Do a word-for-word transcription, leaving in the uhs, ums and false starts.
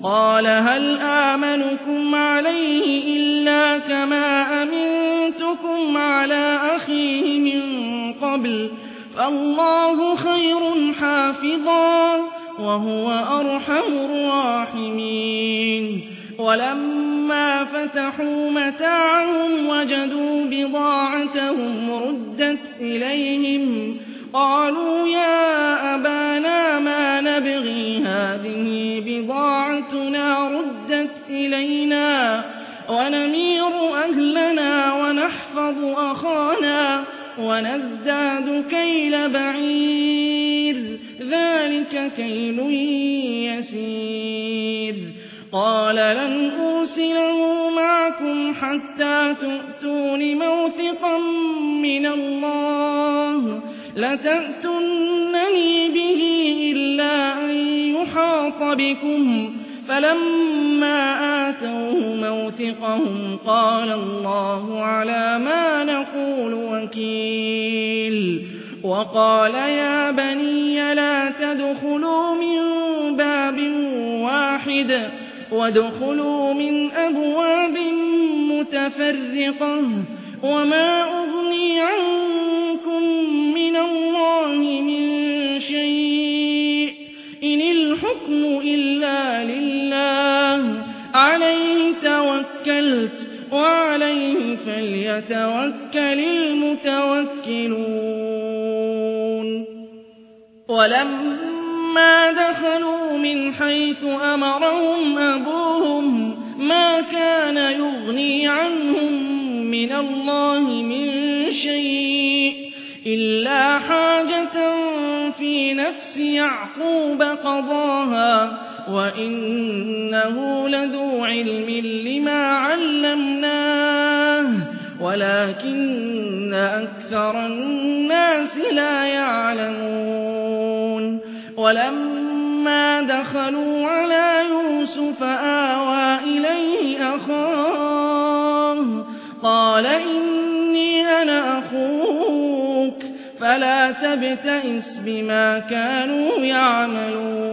قال هل آمنكم عليه إلا كما أمنتكم على أخيه من قبل فالله خير حافظا وهو أرحم الراحمين ولما فتحوا متاعهم وجدوا بضاعتهم ردت إليهم قالوا يا أبانا ما نبغي هذه بضاعتنا ردت إلينا ونمير أهلنا ونحفظ أخانا ونزداد كيل بعير ذلك كيل يسير قال لن أرسله معكم حتى تؤتون موثقا من الله لتأتونني به إلا أن يحاط بكم فلما آتوه موثقهم قال الله على ما نقول وكيل وقال يا بني لا تدخلوا من باب واحد وادخلوا من أبواب متفرقة وما أغني عنكم من الله من شيء إن الحكم إلا لله عليه توكلت وعليه فليتوكل المتوكلون ولما دخلوا من حيث أمرهم أبوهم ما كان يغني عنهم من الله من شيء إلا حاجة في نفس يعقوب قضاها وإنه لذو علم لما علمناه ولكن أكثر الناس لا يعلمون ولما دخلوا على يوسف آوى إليه أخاه قال إني أنا أخوك فلا تبتئس بما كانوا يعملون